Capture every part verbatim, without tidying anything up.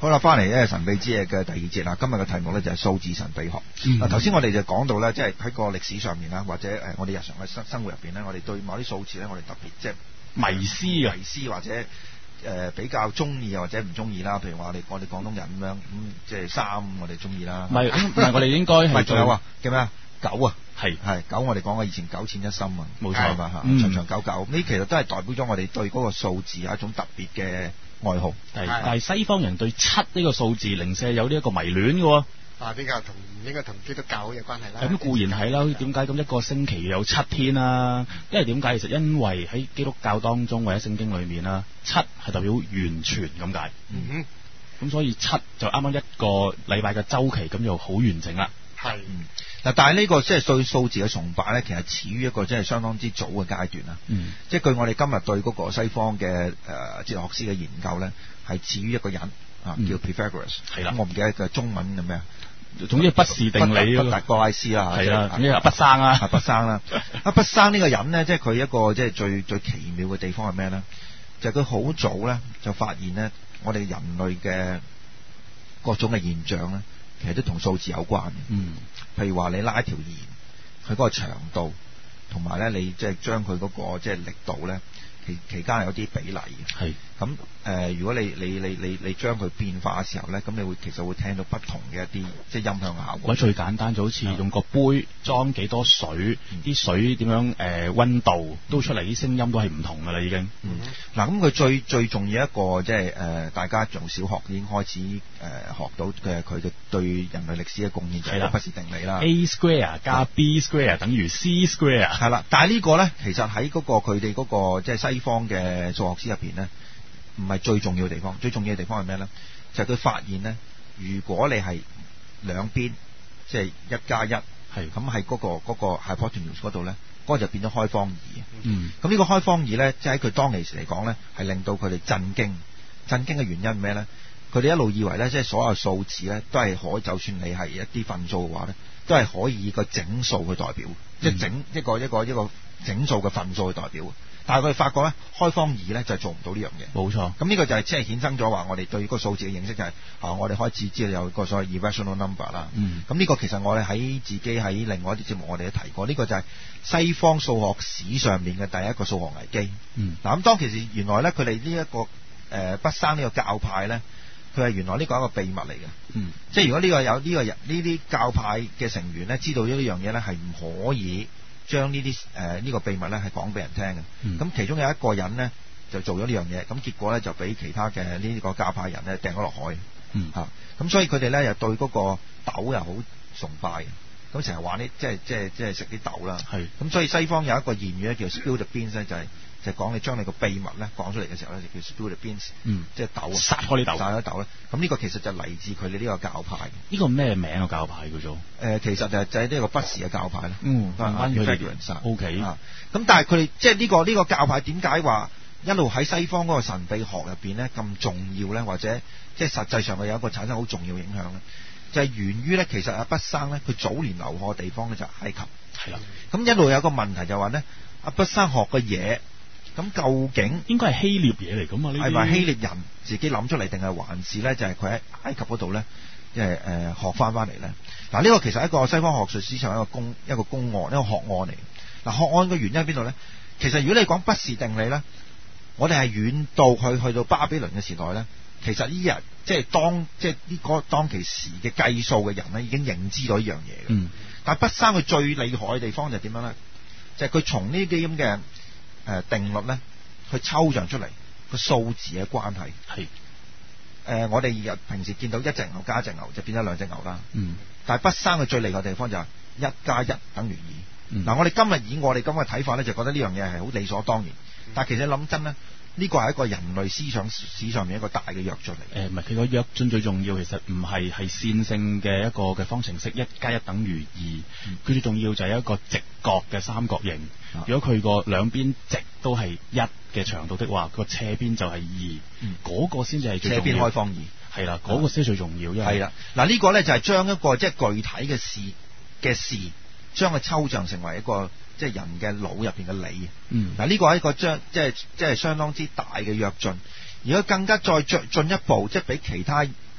好啦，翻嚟咧神秘之夜嘅第二節啦。今日嘅題目咧就係數字神秘學。嗱、嗯，頭先我哋就講到咧，即係喺個歷史上面啦，或者誒我哋日常嘅生生活入邊咧，我哋對某啲數字咧，我哋特別即係迷思啊， 迷思或者誒、呃、比較中意或者唔中意啦。譬如話我哋我哋廣東人咁樣，咁即係三我哋中意啦。 唔係唔係，我哋應該係仲有啊叫咩啊？九啊， 係係九，我哋講過以前九淺一深啊， 冇錯嘛嚇， 嗯、 長長久久，呢其實都係代表咗我哋對嗰個數字有一種特別嘅愛好。 係，但係西方人對七呢個數字零舍有呢一個迷戀嘅喎。 啊，呢個同應該同基督教有關係啦。 咁固然係啦，點解咁一個星期有七天啊？因為點解？其實因為喺基督教當中或者聖經裏面啦，七係代表完全咁解。 嗯哼。 咁所以七就啱啱一個禮拜嘅週期，咁就好完整啦。 係。 嗱，但係呢個即係對數字嘅崇拜咧，其實始於一個即係相當之早嘅階段啦。 嗯。即係據我哋今日對嗰個西方嘅誒哲學師嘅研究咧，係始於一個人啊， 嗯、 叫 Pythagoras。 係啦。 我唔記得個中文係咩啊？ 總之畢氏定理畢達哥拉斯啦。 係啦。總之係畢生啊。 畢生啦。啊，畢生呢個人咧，即係佢一個即係最最奇妙嘅地方係咩咧？就係佢好早咧就發現咧，我哋人類嘅各種嘅現象咧，其實都同數字有關嘅。 嗯。譬如話你拉一條弦，佢嗰個長度，同埋咧你即係將佢嗰個即係力度咧，期期間係有啲比例嘅。 係。咁、 呃、如果你你你你你將佢變化嘅時候咧，咁你會其實會聽到不同嘅一啲即係音響效果。 或者最簡單就好似用個杯裝幾多水，啲、嗯、水點樣誒溫、呃、度都出嚟，啲聲音都係唔同㗎啦已經。嗱、 嗯，咁、嗯、佢最最重要一個即係誒大家從小學已經開始誒、呃、學到嘅佢嘅對人類歷史嘅貢獻就係畢氏定理啦。 A square 加 B square 等於 C square。 係啦，但係呢個咧其實喺嗰、嗰個佢哋嗰個即係西方嘅數學師入邊咧，唔係最重要嘅地方，最重要嘅地方係咩咧？就係、是、佢發現咧，如果你係兩邊即係一加一，係咁喺嗰個嗰、嗰個 hypotenuse 嗰度咧，嗰、嗰個就變咗開方二。 嗯，咁呢個開方二咧，即係喺佢當其時嚟講咧，係令到佢哋震驚。震驚嘅原因係咩咧？佢哋一路以為咧，即係所有數字咧都係可，就算你係一啲分數嘅話咧，都係可以以個整數去代表，即、嗯、係整一個一個一個整數嘅分數去代表。但係佢哋發覺咧，開方二咧就係做唔到呢樣嘢。冇錯。咁呢個就係即係衍生咗話，我哋對個數字嘅認識就係、是、啊，我哋開始知道有個所謂 irrational number 啦。嗯。咁呢個其實我哋喺自己喺另外一啲節目我哋都提過，呢、這個就係西方數學史上面嘅第一個數學危機。嗯。嗱咁當其實原來咧，佢哋呢一個誒畢、呃、生呢個教派咧，佢係原來呢個係一個秘密嚟嘅。嗯。即係如果呢個有呢、這個人呢啲教派嘅成員咧，知道咗呢樣嘢咧，係唔可以將呢啲誒呢個秘密咧係講俾人聽嘅。咁、嗯、其中有一個人咧就做咗呢樣嘢，咁結果咧就俾其他嘅呢個教派人咧掟咗落海。嗯。嚇、啊，咁所以佢哋咧又對嗰個豆又好崇拜嘅，咁成日話呢，即係即係即係食啲豆啦。係。咁所以西方有一個言語咧叫 spill the beans 咧，就係、是、就係、是、講你將你個秘密咧講出嚟嘅時候咧就叫 spill the beans。嗯。即係豆。殺開啲豆。殺開豆咧，咁呢個其實就嚟自佢哋呢個教派。呢、這個咩名嘅教派叫做？誒、呃，其實就係就係呢個畢氏嘅教派啦。嗯。關於佢哋。O K。啊，咁但係佢哋即係呢個呢、這個教派點解話一路喺西方嗰個神秘學入邊咧咁重要咧，或者即係實際上佢有一個產生好重要影響咧？就係、是、源於咧，其實阿畢生咧，佢早年留學嘅地方咧就係埃及。係啦。咁一路有一個問題就話咧，阿畢生學嘅嘢，咁究竟應該係希臘嘢嚟㗎嘛？呢啲係咪希臘人自己諗出嚟，定係還是咧就係佢喺埃及嗰度咧，即係誒學翻翻嚟咧？嗱，呢個其實係一個西方學術史上一個公一個公案，一個學案嚟。嗱，學案嘅原因喺邊度咧？其實如果你講畢氏定理咧，我哋係遠到去去到巴比倫嘅時代咧。其實呢日即係當即係呢個當其時嘅計數嘅人咧，已經認知到呢樣嘢嘅。嗯。但係畢生佢最厲害嘅地方就係點樣咧？就係佢從呢啲咁嘅誒定律咧，去抽象出嚟個數字嘅關係。係。誒、呃，我哋日平時見到一隻牛加一隻牛就變咗兩隻牛啦。嗯。但係畢生佢最厲害嘅地方就係一加一等於二。嗯。嗱，我哋今日以我哋今日睇法咧，就覺得呢樣嘢係好理所當然。嗯、但係其實諗真咧。呢個係一個人類思想史上面一個大嘅躍進嚟。誒，唔係，佢個躍進最重要，其實唔係係線性嘅一個嘅方程式，一加一等於二。佢、嗯、最重要就係一個直角嘅三角形。啊、如果佢個兩邊直都係一嘅長度的話，個斜邊就係二。嗰、嗯那個先至係最重要。斜邊開方二。係啦，嗰、那個先最重要。係啦，嗱呢個咧就係將一個即係、就是、具體嘅事嘅事，將佢抽象成為一個。即係人嘅腦入邊嘅理，嗯，嗱呢個係一個將即係即係相當之大嘅躍進。如果更加再進進一步，即係比其他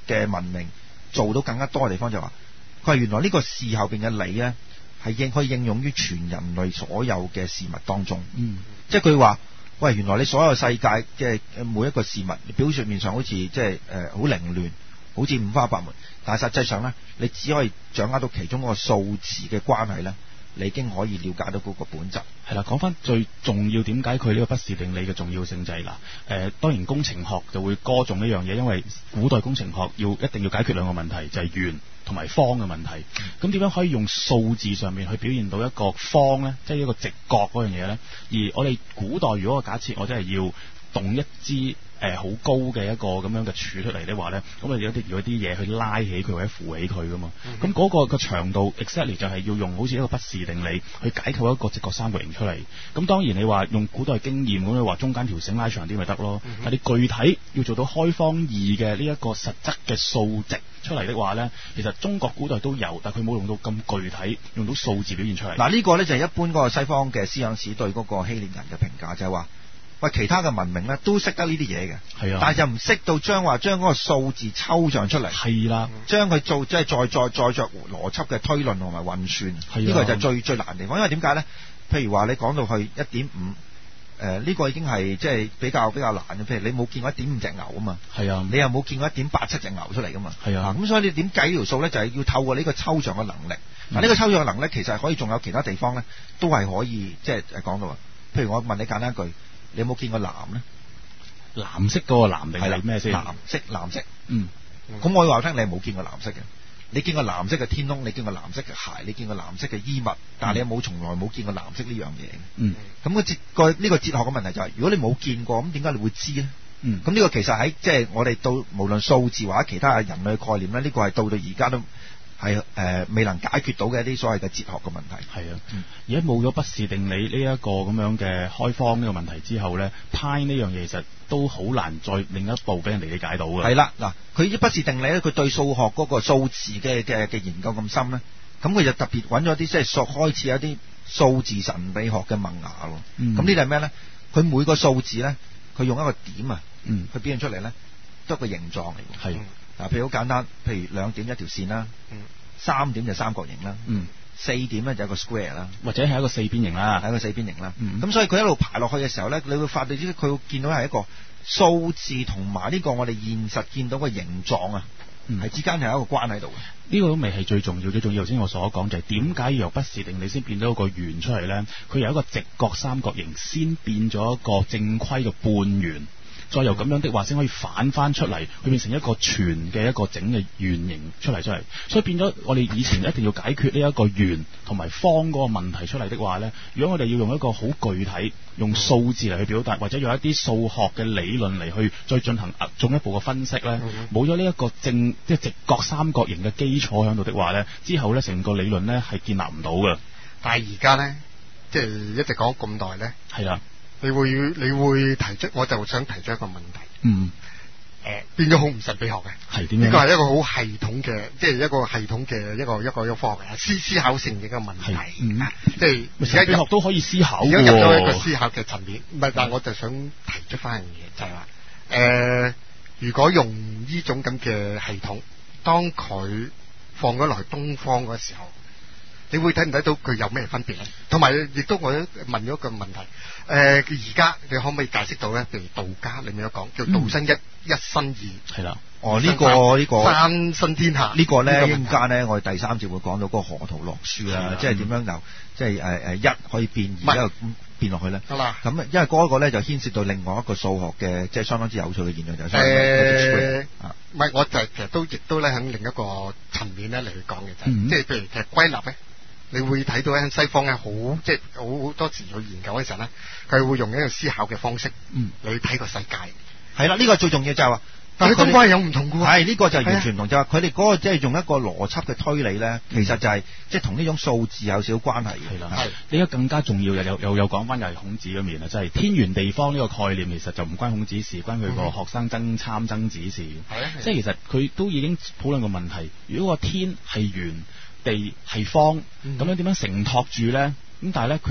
嘅文明做到更加多嘅地方就話，佢話原來呢個事後邊嘅理咧係應可以應用於全人類所有嘅事物當中。 嗯， 即係佢話，喂，原來你所有世界嘅每一個事物，表面上好似即係誒好凌亂，好似五花八門，但係實際上咧，你只可以掌握到其中嗰個數字嘅關係咧，你已經可以了解到嗰個本質。 係啦，講翻最重要點解佢呢個畢氏定理嘅重要性就係、是、嗱，誒、呃、當然工程學就會歌頌呢樣嘢，因為古代工程學要一定要解決兩個問題，就係、是、圓同埋方嘅問題。咁點樣可以用數字上面去表現到一個方呢？即係一個直角嗰樣嘢呢？而我哋古代如果假設我真係要動一支誒好、呃、高嘅一個咁樣嘅柱出嚟的話咧，咁啊有啲有啲嘢去拉起佢或者扶起佢噶嘛，咁嗰、mm hmm. 個個長度 exactly 就係要用好似一個畢氏定理去解構一個直角三角形出嚟。咁當然你話用古代經驗咁，你話中間條繩拉長啲咪得咯，mm hmm. 但係你具體要做到開方二嘅呢一個實質嘅數值出嚟的話咧，其實中國古代都有，但係佢冇用到咁具體，用到數字表現出嚟。 嗱，呢個咧就係一般嗰個西方嘅思想史對嗰個希臘人嘅評價，就係話，喂，其他嘅文明咧都識得呢啲嘢嘅，係啊，但係就唔識到將話將嗰個數字抽象出嚟，係啦，將佢做即係再再再作邏輯嘅推論同埋運算，呢個就係最最難嘅地方。因為點解咧？譬如話你講到去一點五，誒呢個已經係即係比較比較難嘅。譬如你冇見過一點五隻牛啊嘛，係啊，你又冇見過一點八七隻牛出嚟噶嘛，係啊，咁所以你點計呢條數咧？就係要透過呢個抽象嘅能力。嗱，呢個抽象嘅能力其實係可以仲有其他地方咧，都係可以即係誒講到啊。譬如我問你簡單一句。你有冇見過藍咧？ 藍色嗰個藍定係咩先？ 藍色，藍色。嗯。咁、 嗯、 我話聽你係冇見過藍色嘅。你見過藍色嘅天空，你見過藍色嘅鞋，你見過藍色嘅衣物，但係你有冇從來冇見過藍色呢樣嘢？嗯。咁個哲個呢個哲學嘅問題就係、是，如果你冇見過，咁點解你會知咧？嗯。咁呢個其實喺即係我哋到無論數字或者其他嘅人類概念咧，呢、這個係到到而家都。係誒、呃、未能解決到嘅一啲所謂嘅哲學嘅問題。係啊，而家冇咗畢氏定理呢一個咁樣嘅開方呢個問題之後咧，派呢樣嘢其實都好難再另一步俾人哋理解到嘅。係啦，嗱，佢啲畢氏定理咧，佢對數學嗰個數字嘅嘅嘅研究咁深咧，咁佢就特別揾咗啲即係數開始一啲數字神秘學嘅萌芽喎。咁、嗯、呢啲係咩咧？佢每個數字咧，佢用一個點啊，嗯，佢表現出嚟咧，都係一個形狀嚟嘅。係。嗱，譬如好簡單，譬如兩點一條線啦，嗯、三點就三角形啦，嗯、四點咧就一個 square 啦，或者係一個四邊形啦，係一個四邊形啦。咁、嗯、所以佢一路排落去嘅時候咧，你會發到啲佢會見到係一個數字同埋呢個我哋現實見到嘅形狀啊，係、嗯、之間係有一個關喺度嘅。呢個都未係最重要，最重要頭先我所講就係點解要由畢氏定理先變咗一個圓出嚟咧？佢由一個直角三角形先變咗一個正規嘅半圓。再由咁樣的話先可以反翻出嚟，佢變成一個全嘅一個整嘅圓形出嚟出嚟，所以變咗我哋以前一定要解決呢一個圓同埋方嗰個問題出嚟的話呢，如果我哋要用一個好具體用數字嚟去表達，或者用一啲數學嘅理論嚟去再進行進一步嘅分析呢，冇咗呢一個正即係直角三角形嘅基礎喺度的話呢，之後呢成個理論呢係建立唔到嘅。 但係而家呢，即係一直講咁耐呢。係啦。你會你會提出，我就想提出一個問題。嗯。誒、呃，變咗好唔神秘學嘅。係點樣？呢個係一個好系統嘅，即係一個系統嘅一個一個一個科學嘅思思考性嘅一個問題。嗯。即係神秘學都可以思考嘅。 而家入咗一個思考嘅層面，唔係，但係我就想提出翻樣嘢，就係、是、話，誒、呃，如果用呢種咁嘅系統，當佢放咗落去東方嗰時候，你會睇唔睇到佢有咩分別咧？同埋亦都我問咗一個問題，誒而家你可唔可以解釋到咧？譬如道家裏面有講叫道生一，嗯、一生二，係啦。 哦，呢、這個呢、這個三生天下。個呢個咧，陣間咧，我哋第三節會講到嗰個河圖洛書啦，即係點樣由即係誒誒一可以變二，之後變落去咧。係嘛？咁因為嗰個咧就牽涉到另外一個數學嘅，即係相當之有趣嘅現象就係誒， 唔係，我就其實都亦都咧喺另一個層面咧嚟去講嘅就係、嗯，即係譬如其實歸納咧。你會睇到喺西方咧，好即係好多時去研究嘅時候咧，佢會用一個思考嘅方式，嗯，你去睇個世界。係啦，呢、這個最重要就係話，但係佢東方係有唔同嘅喎。係呢、這個就係完全唔同，就係佢哋嗰個即係用一個邏輯嘅推理咧，其實就係、是、即係同呢種數字有少少關係嘅。係啦，係。呢個更加重要又又又又講翻又係孔子嗰面啦，即係天圓地方呢個概念，其實就唔關孔子事，關佢個學生爭參曾子事。係啊，即係其實佢都已經討論個問題，如果個天係圓，地係方，咁、嗯、樣點樣承托住咧？咁但係咧，佢即係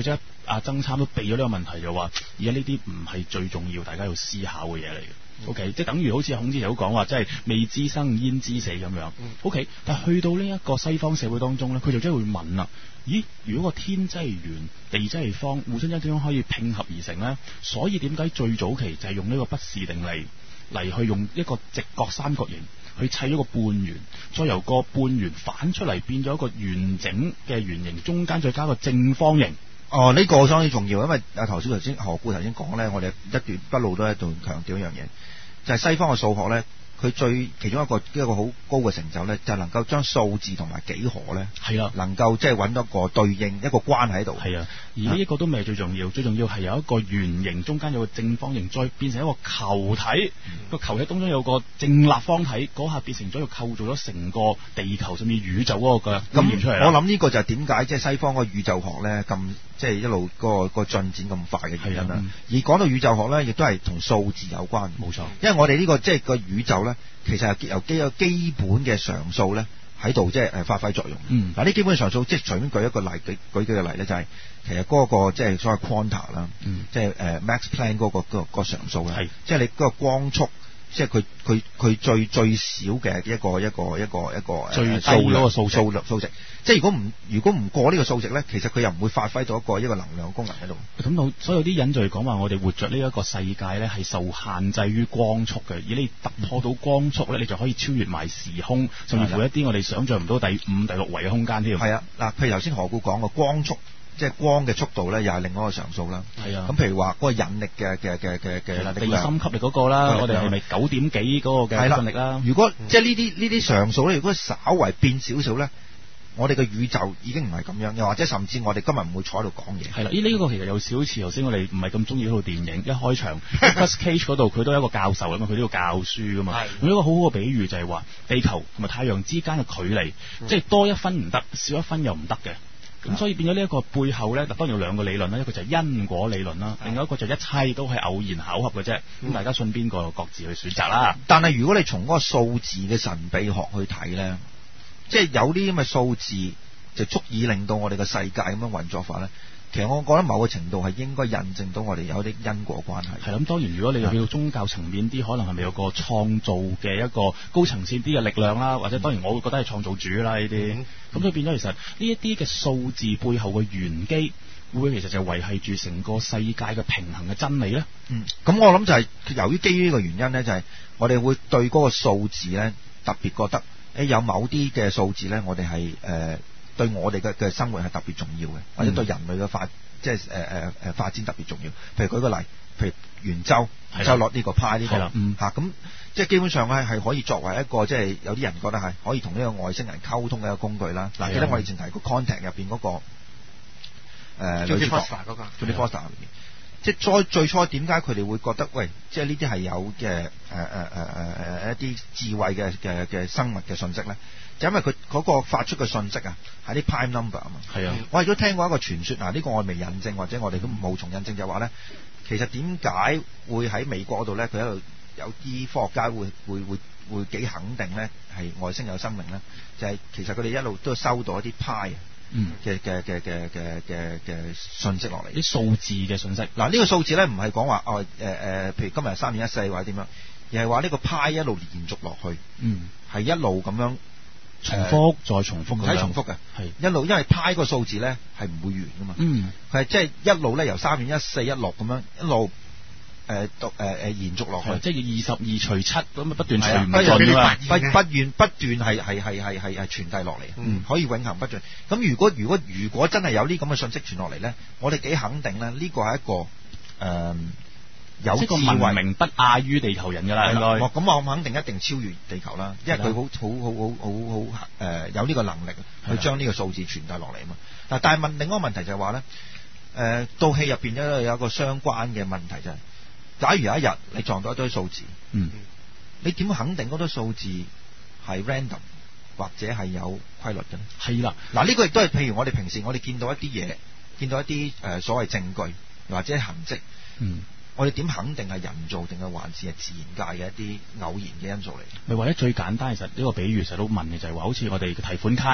阿曾參都避咗呢個問題，就話而家呢啲唔係最重要，大家要思考嘅嘢嚟嘅。O、okay? K， 即係等於好似孔子有講話，即係未知生焉知死咁樣。O、okay? K， 但係去到呢一個西方社會當中咧，佢就真係會問啦：咦，如果個天真係圓，地真係方，互相之間點樣可以拼合而成呢？所以點解最早期就係用呢個不是定理嚟去用一個直角三角形去砌咗個半圓，再由個半圓反出嚟變咗一個完整嘅圓形，中間再加個正方形。 哦，呢、這個相當重要，因為阿頭先頭先何故頭先講咧，我哋一段不路都喺度強調一樣嘢，就係、是、西方嘅數學咧，佢最其中一個一個好高嘅成就咧，就係、是、能夠將數字同埋幾何咧，係啊，能夠即係揾到一個對應一個關係喺度。係啊，而呢一個都未係最重要，最重要係有一個圓形中間有個正方形，再變成一個球體，個、嗯、球體當中有個正立方體，嗰下變成咗要構造咗成個地球甚至宇宙嗰個嘅經驗出嚟。我諗呢個就係點解即係西方個宇宙學咧咁即係一路嗰個個進展咁快嘅原因啦、嗯。而講到宇宙學咧，亦都係同數字有關。冇錯，因為我哋呢、這個即係個宇宙咧，其實係由基有基本嘅常數咧喺度即係誒發揮作用。嗯，嗱呢基本常數即係隨便舉一個例，舉舉幾個例咧，就係、是、其實嗰、那個即係所謂 quanta 啦、嗯，即係誒 Max Planck 嗰、那個、那個、那個常數啦，係即係你嗰個光速。即係佢佢佢最最少嘅一個一個一個一個最低嗰個數數數值，即係如果唔如果唔過呢個數值咧，其實佢又唔會發揮到一個一個能量功能喺度。咁到所有啲人就係講話，我哋活着呢一個世界咧係受限制於光速嘅，而你突破到光速咧，你就可以超越埋時空，甚至乎一啲我哋想象唔到第五、第六維嘅空間添。係啊，嗱，譬如頭先何故講嘅光速。即係光嘅速度咧，又係另外一個常數啦。係啊，咁譬如話嗰個引力嘅嘅嘅嘅嘅地心吸力嗰個啦，我哋係咪九點幾嗰個嘅引力啦？如果、嗯、即係呢啲呢啲常數咧，如果稍為變少少咧，我哋嘅宇宙已經唔係咁樣，又或者甚至我哋今日唔會坐喺度講嘢。係啦，呢、這、呢個其實有少少似頭先我哋唔係咁中意嗰套電影一開場 Nicolas Cage 嗰度，佢都係一個教授啊嘛，佢都要教書噶嘛。用一個好好嘅比喻就係話，地球同埋太陽之間嘅距離，嗯、即係多一分唔得，少一分又唔得嘅。咁所以變咗呢一個背後咧，當然有兩個理論啦，一個就係因果理論啦，另外一個就一切都係偶然巧合嘅啫。咁、嗯、大家信邊個各自去選擇啦。但係如果你從嗰個數字嘅神秘學去睇咧，即係有啲咁嘅數字就足以令到我哋嘅世界咁樣運作法咧。其實我覺得某個程度係應該印證到我哋有啲因果關係。係咁，當然如果你去到宗教層面啲，可能係咪有個創造嘅一個高層次啲嘅力量啦，或者當然我會覺得係創造主啦呢啲。咁、嗯、所以變咗其實呢一啲嘅數字背後嘅玄機，會唔會其實就維繫住成個世界嘅平衡嘅真理咧？嗯，咁我諗就係由於基於呢個原因咧，就係、是、我哋會對嗰個數字咧特別覺得，誒有某啲嘅數字咧，我哋係誒。對我哋嘅嘅生活係特別重要嘅，或者對人類嘅發即係誒誒誒發展特別重要。譬如舉個例，譬如圓周，周落呢個派呢個嚇咁，即係基本上咧係可以作為一個即係有啲人覺得係可以同呢個外星人溝通嘅一個工具啦。嗱，記得我哋以前提過 contact 入邊嗰個誒 Jodie Foster 嗰個 Jodie Foster 入邊，即係最最初點解佢哋會覺得喂，即係呢啲係有嘅誒誒誒誒誒一啲智慧嘅嘅嘅生物嘅信息咧？就因為佢嗰個發出嘅信息啊，係啲 prime number 啊嘛。係啊，我亦都聽過一個傳說，嗱、這、呢個我未印證，或者我哋都冇從印證，就話咧，其實點解會喺美國嗰度咧，佢喺度有啲科學家會會會會幾肯定咧，係外星有生命咧？就係、是、其實佢哋一路都收到一啲派嘅嘅嘅嘅嘅嘅嘅信息落嚟，啲數字嘅信息。嗱、這、呢個數字咧唔係講話哦誒誒，譬如今日三點一四或者點樣，而係話呢個派一路連續落去，嗯，係一路咁樣。重複、呃、再重複，唔使重複嘅，係一路，因為派個數字咧係唔會完噶嘛，嗯，佢係即係一路咧由三點一四一六咁樣一路誒讀誒誒延續落去，即係二十二除七咁不斷傳唔盡啊，不不斷不斷係係係係係係傳遞落嚟，嗯，可以永恆不斷。咁如果如果如果真係有呢咁嘅信息傳落嚟咧，我哋幾肯定咧，呢、這個係一個誒。呃有即個文明不亞於地球人㗎啦，應該。咁我肯定一定超越地球啦，因為佢好好好好好好誒有呢個能力去將呢個數字傳遞落嚟啊嘛。嗱，但係問另一個問題就係話咧，誒到戲入邊咧有一個相關嘅問題就係、是，假如有一日你撞到一堆數字，嗯，你點肯定嗰堆數字係 random 或者係有規律嘅咧？係啦，嗱、這、呢個亦都係譬如我哋平時我哋見到一啲嘢，見到一啲誒、呃、所謂證據或者痕跡，嗯。我哋點肯定係人造定係還是係自然界嘅一啲偶然嘅因素嚟？咪或者最簡單，其實呢個比喻成日都問嘅就係話，好似我哋嘅提款卡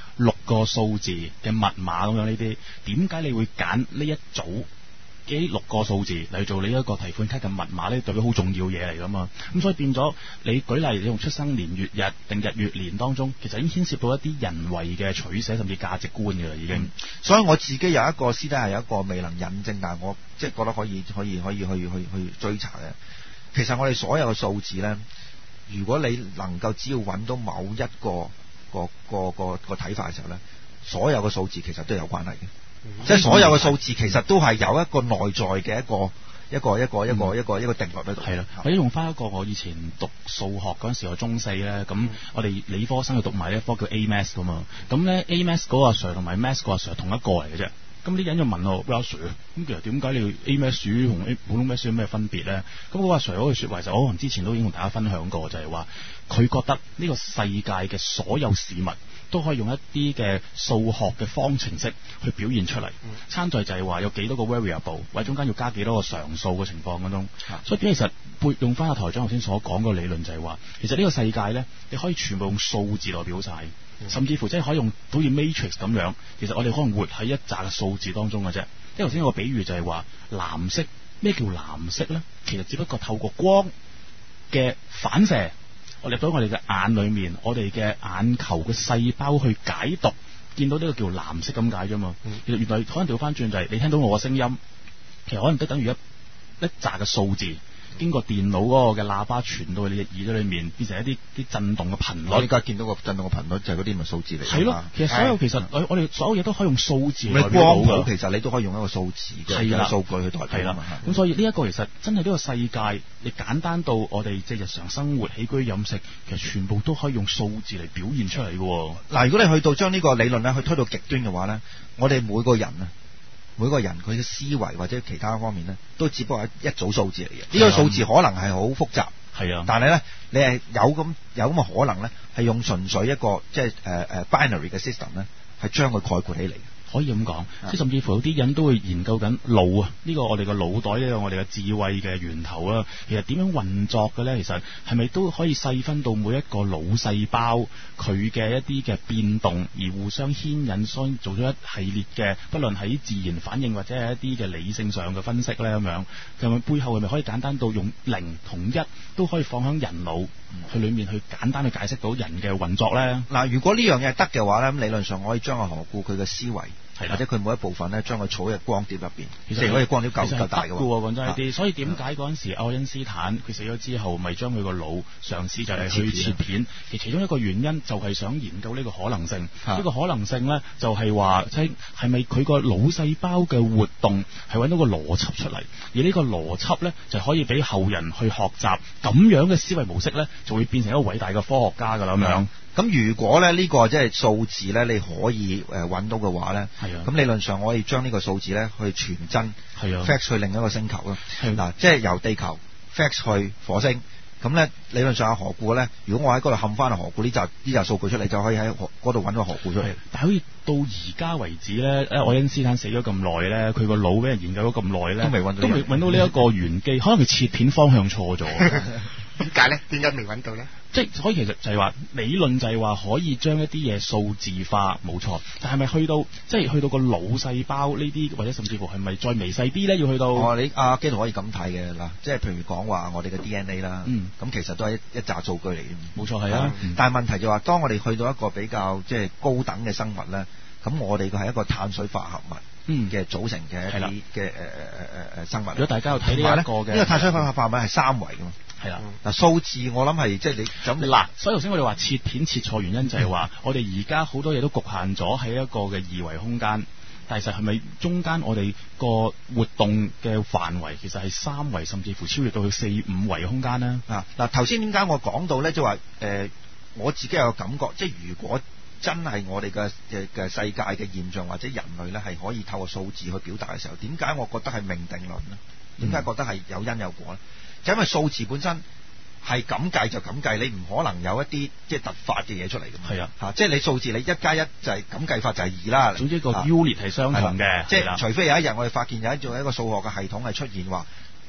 六個數字嘅密碼咁樣呢啲，點解你會揀呢一組嘅六個數字嚟做你一個提款卡嘅密碼呢？代表好重要嘢嚟噶嘛。咁所以變咗你舉例，你用出生年月日定日月年當中，其實已經牽涉到一啲人為嘅取捨，甚至價值觀嘅啦已經、嗯。 所以我自己有一個師弟係有一個未能印證，但係我即係覺得可以可以可以去去去追查嘅。其實我哋所有嘅數字呢，如果你能夠只要揾到某一個個個個個睇法嘅時候呢，所有嘅數字其實都有關係嘅。嗯、即係所有嘅數字其實都係有一個內在嘅一個一個一個一個一個一個定律喺度。係啦， 或者用翻一個我以前讀數學嗰陣時，我中四咧，咁我哋理科生去讀埋一科叫 A Maths 噶嘛。咁咧 A Maths 嗰個阿 Sir 同埋 Maths 嗰個阿 Sir 同一個嚟嘅啫。咁啲人就問我，阿 Sir，咁其實點解你 A Maths 同 A 普通 Maths 有咩分別咧？咁嗰個阿 Sir 嗰句説話就我可能之前都已經同大家分享過，就係話佢覺得呢個世界嘅所有事物都可以用一啲嘅數學嘅方程式去表現出嚟。參在就係話有幾多個 variable，或者中間要加幾多個常數嘅情況嗰種。所以其實背用翻阿台長頭先所講個理論就係話，其實呢個世界咧，你可以全部用數字來表晒。甚至乎即係可以用好似 Matrix 咁樣，其實我哋可能活喺一紮嘅數字當中嘅啫。即係頭先有個比喻就係話藍色，咩叫藍色咧？其實只不過透過光嘅反射，我哋入到我哋嘅眼裏面，我哋嘅眼球嘅細胞去解讀，見到呢個叫藍色咁解啫嘛。其實原來可能調翻轉就係你聽到我嘅聲音，其實可能都等於一一紮嘅數字。經過電腦嗰個嘅喇叭傳到你嘅耳朵裏面，變成一啲啲震動嘅頻率。我而家見到個震動嘅頻率就係嗰啲咪數字嚟。係咯，其實所有其實我我哋所有嘢都可以用數字嚟代表到嘅。光譜其實你都可以用一個數字嘅數據去代表。係啦，咁所以呢一個其實真係呢個世界，你簡單到我哋即係日常生活起居飲食，其實全部都可以用數字嚟表現出嚟嘅。嗱，如果你去到將呢個理論咧去推到極端嘅話咧，我哋每個人啊。每個人佢嘅思維或者其他方面咧，都只不過係一組數字嚟嘅。呢、這個數字可能係好複雜，係啊。但係咧，你係有咁有咁嘅可能咧，係用純粹一個即係誒誒 binary 嘅 system 咧，係將佢概括起嚟。可以咁講，即係甚至乎有啲人都會研究緊腦啊，呢、這個我哋嘅腦袋，呢、這個我哋嘅智慧嘅源頭啦。其實點樣運作嘅咧？其實係咪都可以細分到每一個腦細胞佢嘅一啲嘅變動，而互相牽引，所以做咗一系列嘅，不論喺自然反應或者係一啲嘅理性上嘅分析咧咁樣。咁背後係咪可以簡單到用零同一都可以放喺人腦去裏面去簡單去解釋到人嘅運作咧？嗱，如果呢樣嘢係得嘅話咧，咁理論上我可以將阿何故佢嘅思維。或者佢每一部分咧，將佢儲喺光碟入邊，其實可以光碟夠夠大嘅喎。講真啲，所以點解嗰陣時愛因斯坦佢死咗之後，咪將佢個腦嘗試就係去切片？其其中一個原因就係想研究呢個可能性。呢個可能性咧，就係話即係係咪佢個腦細胞嘅活動係揾到個邏輯出嚟，而呢個邏輯咧就可以俾後人去學習，咁樣嘅思維模式咧就會變成一個偉大嘅科學家㗎啦咁樣。咁如果咧呢個即係數字咧，你可以誒揾到嘅話咧，咁理論上我可以將呢個數字咧去傳真，fax 去另一個星球咯。嗱，即係由地球 fax 去火星，咁咧理論上阿何故咧，如果我喺嗰度冚翻阿何故呢集呢集數據出嚟，就可以喺嗰度揾到何故出嚟。但係好似到而家為止咧，愛因斯坦死咗咁耐咧，佢個腦俾人研究咗咁耐咧，都未揾到，都未揾到呢一個原機，可能佢切片方向錯咗。點解咧？點解未揾到咧？即係所以其實就係話理論就係話可以將一啲嘢數字化，冇錯。但係咪去到即係去到個腦細胞呢啲，或者甚至乎係咪再微細啲咧？要去到哦，你阿基圖可以咁睇嘅嗱，即係譬如講話我哋嘅 D N A 啦，嗯，咁其實都係一一紮數據嚟嘅，冇錯係啊。嗯、但係問題就係話，當我哋去到一個比較即係高等嘅生物咧，咁我哋嘅係一個碳水化合物。嗯嘅組成嘅一啲嘅誒誒誒誒生物。如果大家有睇呢一個嘅，呢個碳水化合物係三維㗎嘛。係啦，嗱數字我諗係即係你咁嗱，所以頭先我哋話切片切錯原因就係話，我哋而家好多嘢都局限咗喺一個嘅二維空間，但係實係咪中間我哋個活動嘅範圍其實係三維，甚至乎超越到去四五維空間呢？啊嗱，頭先點解我講到咧，即係話誒，我自己有個感覺，即係如果真係我哋嘅嘅嘅世界嘅現象或者人類咧係可以透過數字去表達嘅時候，點解我覺得係命定論咧？點解覺得係有因有果咧？就因為數字本身係咁計就咁計，你唔可能有一啲即係突發嘅嘢出嚟㗎嘛。係啊，嚇，即係你數字你一加一就係咁計法就係二啦。總之個 unit 係相同嘅，即係除非有一日我哋發現有一種一個數學嘅系統係出現話，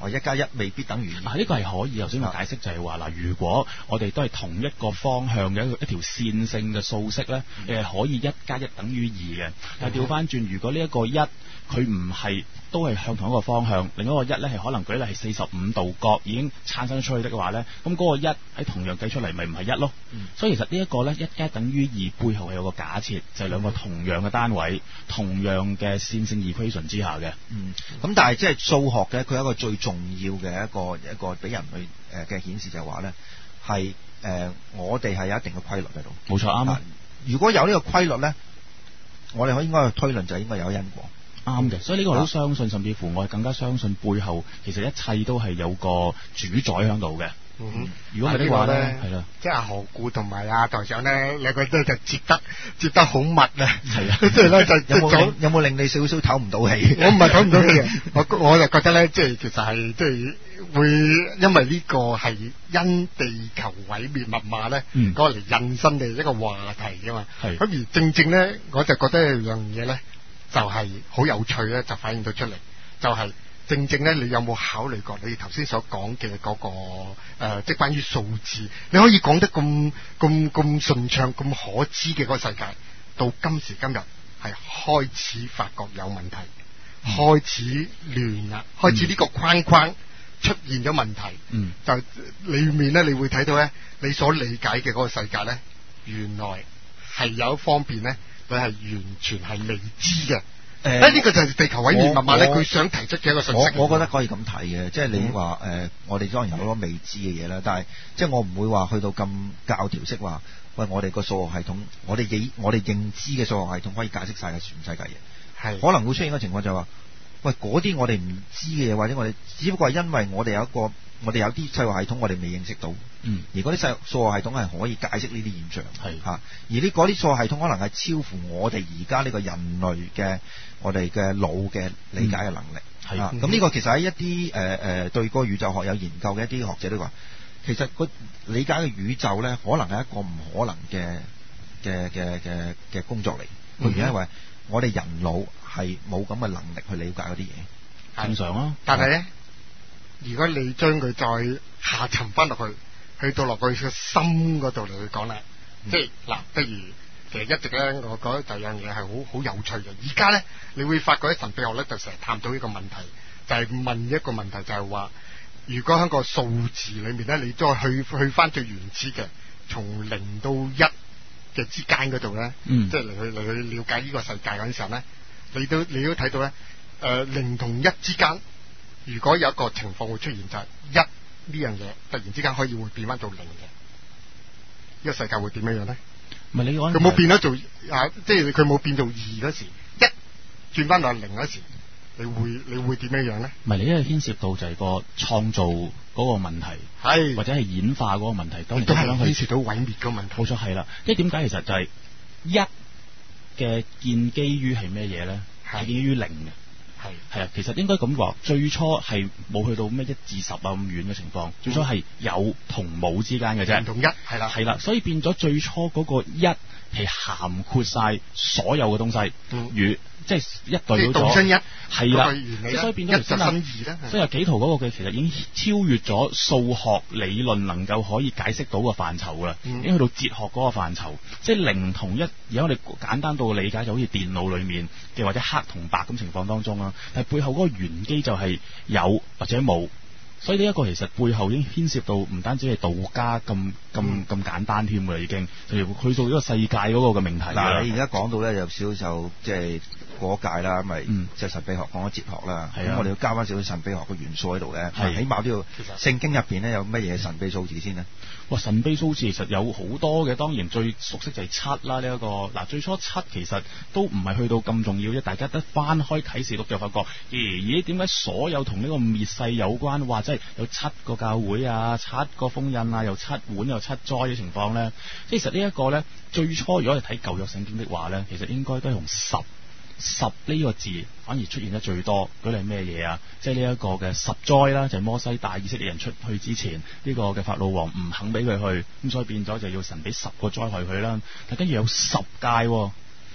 哦一加一未必等於二。 嗱呢個係可以，頭先我解釋就係話嗱，如果我哋都係同一個方向嘅一一條線性嘅數式咧，誒、嗯、可以一加一等於二嘅。但係調翻轉，如果呢一個一佢唔係都係向同一個方向，另一個一咧係可能舉例係四十五度角已經產生出去的話咧，咁嗰個一喺同樣計出嚟咪唔係一咯。嗯、所以其實呢一個咧一加等於二背後係有個假設，就係、是、兩個同樣嘅單位、同樣嘅線性 equation 之下嘅。 嗯，咁但係即係數學嘅佢有一個最重要嘅一個一個俾人去誒嘅顯示就係話咧係誒我哋係有一定嘅規律喺度。 冇錯啱啊！ 如果有呢個規律咧，我哋可應該去推論就係應該有因果。 啱嘅，所以呢個我都相信，甚至乎我係更加相信背後其實一切都係有個主宰喺度嘅。 嗯， 如果係的話咧，係啦， 即係阿何故同埋阿台長咧，兩個都就接得接得好密啊。 係啊， 即係咧就有冇令有冇令你少少唞唔到氣？ 我唔係唞唔到氣嘅，我我就覺得咧，即係其實係即係會因為呢個係因地球毀滅密碼咧，嗰個嚟引申嘅一個話題㗎嘛。係咁而正正咧，我就覺得有樣嘢咧。就係好有趣咧，就反映到出嚟，就係、是、正正咧，你有冇考慮過你頭先所講嘅嗰個誒、呃，即係關於數字，你可以講得咁咁咁順暢、咁可知嘅嗰個世界，到今時今日係開始發覺有問題，嗯、開始亂啦，開始呢個框框出現咗問題，嗯，就裏面咧，你會睇到咧，你所理解嘅嗰個世界咧，原來係有一方面咧。佢係完全係未知嘅，誒、呃，呢、這個就係地球毀滅密碼咧，佢想提出嘅一個信息。 我我覺得可以咁睇嘅，即係你話誒、嗯呃，我哋當然有好多未知嘅嘢啦，但係即係我唔會話去到咁教條式話，喂，我哋個數學系統，我哋認我哋認知嘅數學系統可以解釋晒嘅全世界嘢，係可能會出現嘅情況就係話，喂，嗰啲我哋唔知嘅嘢，或者我哋只不過係因為我哋有一個。我哋有啲數學系統我哋未認識到，嗯，而嗰啲數數學系統係可以解釋呢啲現象，係嚇、啊。而呢嗰啲數學系統可能係超乎我哋而家呢個人類嘅我哋嘅腦嘅理解嘅能力，係、嗯。咁呢、啊嗯、個其實喺一啲誒誒對個宇宙學有研究嘅一啲學者都話，其實個理解嘅宇宙咧，可能係一個唔可能嘅嘅嘅嘅嘅工作嚟。個原因係話我哋人腦係冇咁嘅能力去理解嗰啲嘢， 正常啊。 但係咧。如果你將佢再下沉翻落去，去到落去個心嗰度嚟去講啦，嗯、即係嗱，不如其實一直咧，我覺得就有樣嘢係好好有趣嘅。而家咧，你會發覺喺神秘學咧，就成日探討一個問題，就係、是、問一個問題，就係話，如果喺個數字裏面咧，你再去去翻最原始嘅，從零到一嘅之間嗰度咧，嗯、即係嚟去嚟去了解呢個世界嗰陣時候咧，你都你都睇到咧，誒、呃、零同一之間。如果有一個情況會出現，就係一呢樣嘢突然之間可以會變翻做零嘅，呢、這個世界會點樣樣咧？ 唔係你講， 佢冇變咗做啊，即係佢冇變做二嗰時，一轉翻落零嗰時，你會你會點樣樣咧？ 唔係你因為牽涉到就係個創造嗰個問題，係或者係演化嗰個問題，當然都係牽涉到毀滅嗰個問題。 冇錯係啦，即係點解其實就係一嘅建基於係咩嘢咧？係建基於零嘅。係係啊，其實應該咁講，最初係冇去到咩一至十啊咁遠嘅情況，嗯、最初係有同冇之間嘅啫，零同一係啦，係啦，所以變咗最初嗰個一係涵括晒所有嘅東西，嗯，如即係一對到咗，係啦，即係所以變咗一就分二啦，所以有幾圖嗰個嘅其實已經超越咗數學理論能夠可以解釋到嘅範疇㗎啦，嗯、已經去到哲學嗰個範疇，即係零同一，而家我哋簡單到理解就好似電腦裡面嘅或者黑同白咁情況當中啦，但係背後嗰個玄機就係有或者冇。所以呢一個其實背後已經牽涉到唔單止係道家咁咁咁簡單添㗎啦，已經就去到呢個世界嗰個嘅命題。 嗱，你而家講到咧有少少就即係過界啦，咁咪即係神秘學講咗哲學啦。咁、嗯、我哋要加翻少少神秘學嘅元素喺度嘅。係，起碼都要聖經入邊咧有乜嘢神秘數字先呢？ 哇！神秘數字其實有好多嘅，當然最熟悉就係七啦。呢、這、一個嗱，最初七其實都唔係去到咁重要啫。大家得翻開啟示錄就發覺，咦咦點解所有同呢個滅世有關，或者係有七個教會啊、七個封印啊、又七碗又七災嘅情況咧？其實呢一個咧，最初如果你睇舊約聖經的話咧，其實應該都係用十。十呢個字反而出現得最多，舉例咩嘢啊？即係呢一個嘅十災啦，就係摩西帶以色列人出去之前，呢個嘅法老王唔肯俾佢去，咁所以變咗就要神俾十個災害佢啦。但跟住有十誡，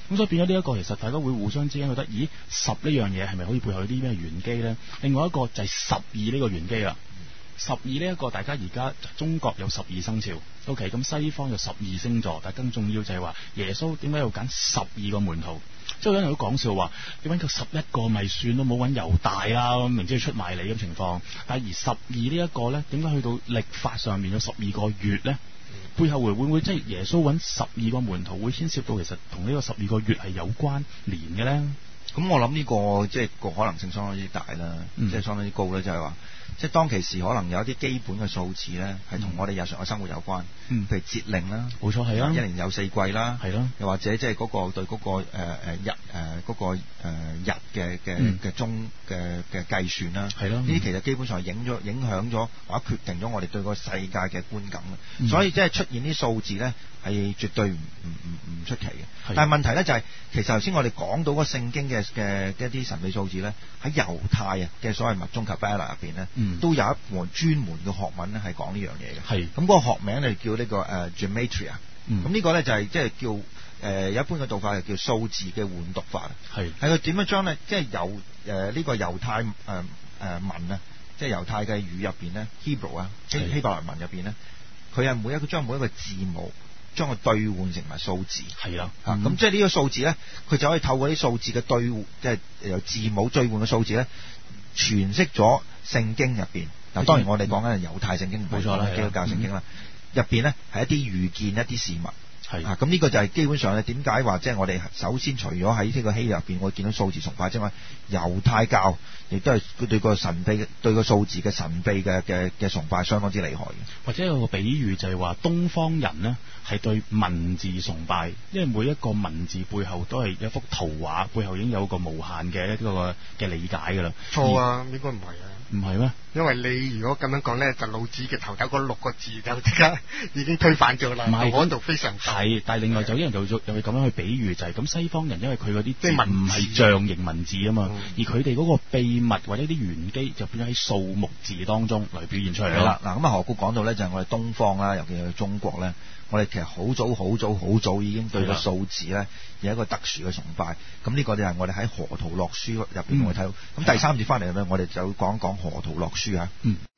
咁所以變咗呢一個，其實大家會互相之間覺得，咦，十呢樣嘢係咪可以背後有啲咩玄機咧？另外一個就係十二呢個玄機啦。十二呢一個，大家而家中國有十二生肖 ，OK， 咁西方有十二星座，但係更重要就係話耶穌點解要揀十二個門徒？即係有人都講笑話，你揾夠十一個咪算咯，冇揾猶大啦，明知要出賣你咁情況。但係而十二呢一個咧，點解去到曆法上面有十二個月咧？背後會會唔會即係耶穌揾十二個門徒，會牽涉到其實同呢個十二個月係有關聯嘅咧？ 咁我諗呢、這個即係個可能性相當之大啦，嗯、即係相當之高咧，就係話。即係當其時可能有一啲基本嘅數字咧，係同我哋日常嘅生活有關。嗯，譬如節令啦， 冇錯係啊， 一年有四季啦， 係咯。 又或者即係嗰個對嗰、嗰個誒誒、呃、日誒嗰、呃嗰個誒、呃、日嘅嘅嘅鐘嘅嘅計算啦，係咯。呢啲其實基本上係影咗影響咗或者決定咗我哋對個世界嘅觀感嘅。嗯、所以即係出現啲數字咧，係絕對唔唔唔唔出奇嘅。但係問題咧就係、是，其實頭先我哋講到嗰聖經嘅嘅一啲神秘數字咧，喺猶太啊嘅所謂密宗 Kabbalah 入邊咧。嗯、都有一門專門嘅學問咧，係講呢樣嘢嘅。係咁嗰個學名咧叫呢、這個誒、uh, Gematria。嗯。咁呢個咧就係即係叫誒、呃、一般嘅讀法係叫數字嘅換讀法。係。係佢點樣將咧，即係由誒呢個猶太誒誒、呃呃、文啊，即係猶太嘅語入邊咧 Hebrew 啊，希希伯來文入邊咧，佢係每一個將每一個字母將佢兌換成為數字。係啦。嚇、嗯！咁即係呢個數字咧，佢就可以透過啲數字嘅兌換，即係由字母兌換嘅數字咧，詮釋咗聖經入邊。嗱，當然我哋講緊係猶太聖經，冇錯啦，基督教聖經啦。入邊咧係一啲預見一啲事物。係啊，咁呢個就係基本上咧，點解話即係我哋首先除咗喺呢個希臘入邊，我見到數字崇拜之外，猶太教亦都係佢對個神秘、對個數字嘅神秘嘅嘅嘅崇拜相當之厲害嘅。或者有個比喻就係話，東方人呢係對文字崇拜，因為每一個文字背後都係一幅圖畫，背後已經有個無限嘅一個嘅理解㗎啦。錯啊，應該唔係啊。唔係咩？因為你如果咁樣講咧，就老子嘅頭頭嗰六個字就即刻已經推翻咗啦。唔係嗰度非常係，但係另外就啲人就又會咁樣去比喻就係、是、咁。西方人因為佢嗰啲即係唔係象形文字啊嘛，嗯、而佢哋嗰個秘密或者啲玄機就變咗喺數目字當中嚟表現出嚟啦。嗱咁啊，何故講到咧就係、是、我哋東方啦，尤其係中國咧。我哋其實好早好早好早已經對個數字咧有一個特殊嘅崇拜，咁呢個就係我哋喺河圖洛書入邊會睇到。咁、嗯、第三節翻嚟咧，我哋就講講河圖洛書嚇。嗯